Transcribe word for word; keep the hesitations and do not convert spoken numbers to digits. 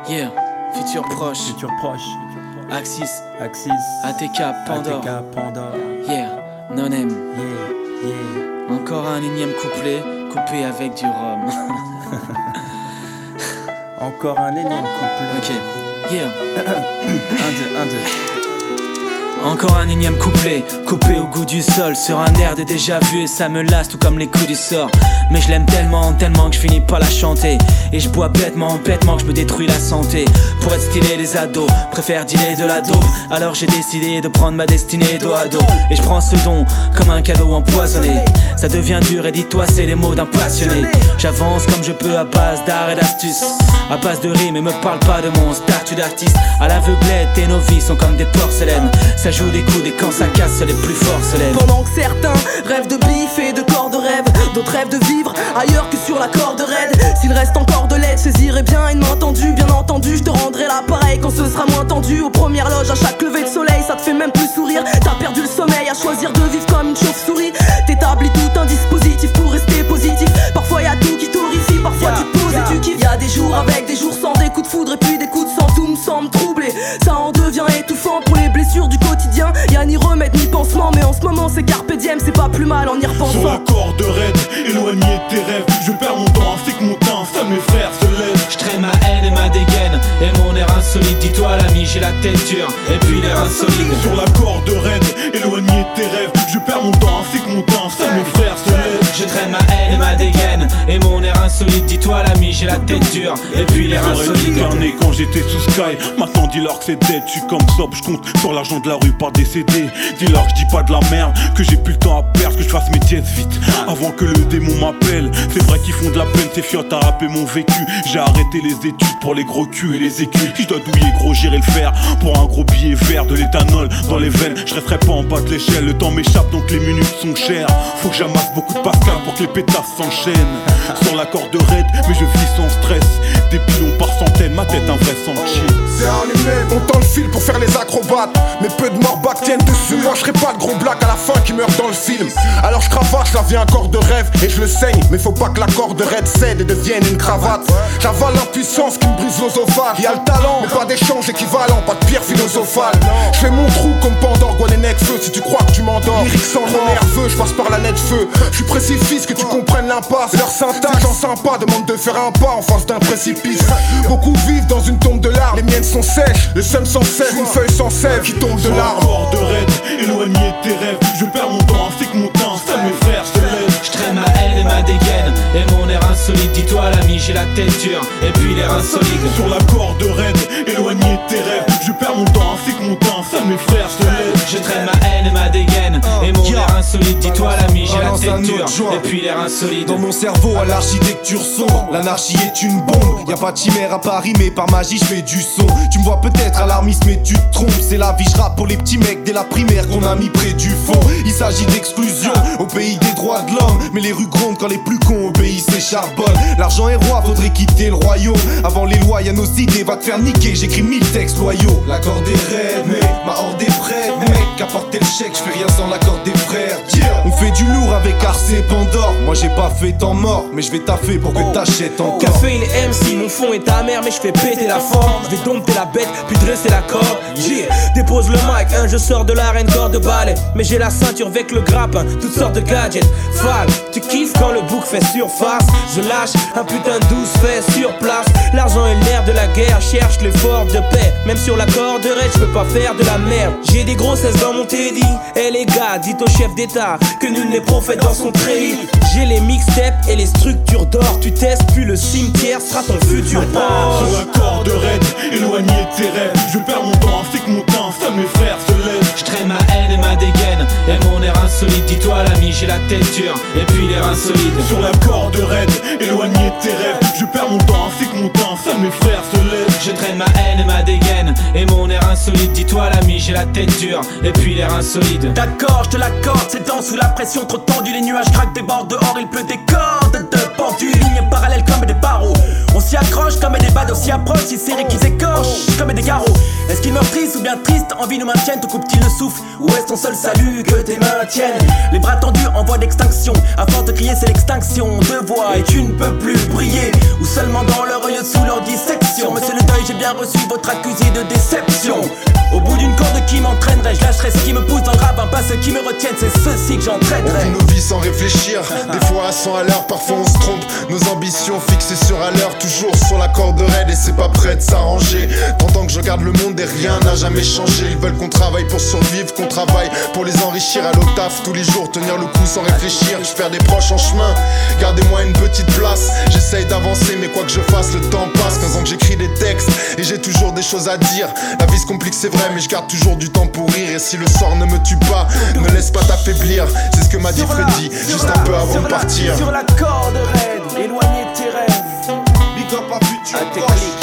Yeah, futur proche, Futur proche, Axis, Axis, A T K, Pandore, A T K, Pandore, yeah, non-M. yeah, yeah. Encore un énième couplet, coupé avec du rhum. Encore un énième couplet. Ok, yeah. Un, deux, un, deux. Encore un énième couplet, coupé au goût du sol, sur un air de déjà vu et ça me lasse tout comme les coups du sort. Mais je l'aime tellement, tellement que je finis par la chanter. Et je bois bêtement, bêtement que je me détruis la santé. Pour être stylé les ados, préfèrent dealer de la dope. Alors j'ai décidé de prendre ma destinée dos à dos. Et je prends ce don comme un cadeau empoisonné. Ça devient dur et dis-toi c'est les mots d'un passionné. J'avance comme je peux à base d'art et d'astuces, à base de rimes et me parle pas de mon statut d'artiste. À l'aveuglette et nos vies sont comme des porcelaines. Ça joue des coudes et quand ça casse les plus forts se lèvent. Pendant que certains rêvent de bif et de corps de rêve, d'autres rêvent de vivre ailleurs que sur la corde raide. S'il reste encore de l'aide, saisirai bien une main tendue. Bien entendu, je te rendrai l'appareil quand ce sera moins tendu. Aux premières loges, à chaque lever de soleil, ça te fait même plus sourire. T'as perdu le sommeil à choisir de vivre comme une chauve-souris. T'établis tout un dispositif pour rester positif. Parfois y'a tout qui t'horrifie, parfois yeah, tu te poses yeah. et tu kiffes. Y'a des jours avec, des jours sans, des coups de foudre et puis des coups de sang. Tout me semble troublé, ça en devient étouffant pour les blessures du quotidien. Y'a ni remède ni pansement, mais en ce moment c'est carpe diem, c'est pas plus mal en y repensant. Sur la corde raide, éloigné de tes rêves, je perds mon temps ainsi que mon teint, seuls mes frères se lèvent. Je traîne ma haine et ma dégaine, et mon air insolite. Dis-toi l'ami, j'ai la tête dure, et puis l'air insolite. Sur la corde raide, éloigné de tes rêves, je perds mon temps ainsi que mon teint, seuls mes frères se lèvent. Je traîne ma haine et ma dégaine, et mon air insolite. Dis-toi l'ami, j'ai la tête dure, et puis l'air insolite. J'aurais quand j'étais sous Sky, maintenant dis-leur que c'est dead. Je suis comme Sob, je compte sur l'argent de la rue par décédé. Dis-leur que je dis pas de la merde, que j'ai plus le temps à perdre, que je fasse mes dièses vite avant que le démon m'appelle. C'est vrai qu'ils font de la peine, ces fiottes à rapper mon vécu. J'ai arrêté les études pour les gros culs et les écus. Si je dois douiller gros, j'irai le faire pour un gros billet vert, de l'éthanol dans les veines. Je resterai pas en bas de l'échelle, le temps m'échappe donc les minutes sont chères. Faut que j'amasse beaucoup de Pascal pour que les pétasses s'enchaînent. Sur la corde raide, mais je vis sans stress. Des pilons par centaines, ma tête un vrai sentier. C'est allumé, on tend le fil pour faire les acrobates. Mais peu de morts back tiennent dessus. Moi je serai pas le gros black à la fin qui meurt dans le film. Alors je cravache la vie un corps de rêve et je le saigne. Mais faut pas que la corde raide cède et devienne une cravate. J'avale l'impuissance qui me brise l'osophage. Y'a le talent, mais pas d'échange équivalent, pas de pierre philosophale. Je fais mon trou comme Pandore, Gwen et Necfeu. Si tu crois que tu m'endors, lyrique sans nerveux, je passe par la net feu. Je suis précipice, que tu comprennes l'impasse. Leur syntaxe en sympa demande de faire un pas en face d'un précipice. Beaucoup vivent dans une tombe de larmes, les miennes sont sèches. Le seum sans sève, une feuille sans sève qui tombe de larmes. Corde raide, éloigné de tes rêves, je perds mon temps ainsi que mon teint, seuls mes frères se lèvent. Je traîne ma haine et ma dégaine, et mon air insolite. Dis-toi l'ami, j'ai la tête dure, et puis l'air insolite. Sur la corde raide, éloigné de tes rêves, je perds mon temps ainsi que mon teint, seuls mes frères se lèvent. Je traîne ma haine et ma dégaine, et mon air insolite. Dis-toi l'ami, j'ai la tête dure, et puis l'air insolite. Dans mon cerveau à l'architecture sombre, l'anarchie est une bombe. Y'a pas de chimère à Paris, mais par magie je fais du son. Tu me vois peut-être alarmiste, mais tu te trompes. C'est la vie, je rappe pour les petits mecs dès la primaire qu'on a mis près du fond. Il s'agit d'exclusion au pays des droits de l'homme, mais les rues grondent quand les plus cons obéissent et charbonnent. L'argent est roi, faudrait quitter le royaume. Avant les lois, y'a nos idées, va te faire niquer. J'écris mille textes loyaux. L'accord des rêves, mais ma horde est prête. Mec, apporter le chèque, j'fais rien sans l'accord des frères. Yeah. On fait du lourd avec Arce et Pandore. Moi j'ai pas fait temps mort, mais je vais taffer pour que t'achètes encore. Café une M C, mon fond est amer, mais je fais péter la forme. Je vais dompter la bête, puis dresser la corde. Yeah. Dépose le mic, hein, je sors de l'arène corps de balai. Mais j'ai la ceinture avec le grappin, toutes sortes de gadgets. Fall, tu kiffes quand le bouc fait surface. Je lâche un putain de douze fait sur place. L'argent est l'air de la guerre, cherche l'effort de paix. Même sur la corde raide, je peux pas faire de la merde. J'ai des grossesses dans mon teddy. Eh les gars, dites au chef d'état que nul n'est prophète dans son treillis. J'ai les mixtapes et les structures d'or. Tu testes, puis le cimetière sera ton futur port. Sur la corde raide, éloigné de tes rêves, je perds mon temps ainsi que mon teint, seuls mes frères se lèvent. Je traîne ma haine et ma dégaine, et mon air insolite. Dis-toi l'ami, j'ai la tête dure, et puis l'air insolite. Sur la corde raide, éloigné de tes rêves, je perds mon temps ainsi que mon teint, seuls mes frères se lèvent. Je traîne ma haine et ma dégaine, et mon air insolite. Dis-toi l'ami, j'ai la tête dure, et puis l'air insolite. D'accord, je te l'accorde, c'est temps sous la pression trop tendue. Les nuages craquent, débordent dehors, il pleut des cordes de pendues. Lignes parallèles comme des barreaux, on s'y accroche comme des badauds s'y approchent, si serrés qu'ils écorchent comme des carreaux. Est-ce qu'ils meurtrissent ou bien tristes, envie nous maintiennent, te coupe-t-il le souffle, ou est-ce ton seul salut que tes mains tiennent? Les bras tendus en voie d'extinction, à force de crier c'est l'extinction de voix et tu ne peux plus briller, ou seulement dans leur œil sous leur dissection. Mais c'est le deuil, j'ai bien bien reçu votre accusé de déception. Au bout d'une corde qui m'entraînerait, je lâcherai ce qui me pousse dans le rap, hein, pas ceux qui me retiennent, c'est ceux-ci que j'entraînerai. On vit nos vies sans réfléchir, des fois à cent à l'heure, parfois on se trompe. Nos ambitions fixées sur à l'heure, toujours sur la corde raide et c'est pas prêt de s'arranger. Tant que je regarde le monde et rien n'a jamais changé. Ils veulent qu'on travaille pour survivre, qu'on travaille pour les enrichir. À l'octave tous les jours, tenir le coup sans réfléchir. Je perds des proches en chemin, gardez-moi une petite place. J'essaye d'avancer mais quoi que je fasse, le temps passe. Quinze ans que j'écris des textes et j'ai toujours des choses à dire. La vie se complique c'est vrai mais je garde toujours du temps pour rire. Et si le sort ne me tue pas, ne laisse pas t'affaiblir. C'est ce que m'a dit Freddy, juste un peu avant de partir. Sur la corde raide, éloigné de tes rêves. Big up à futur à tes clics.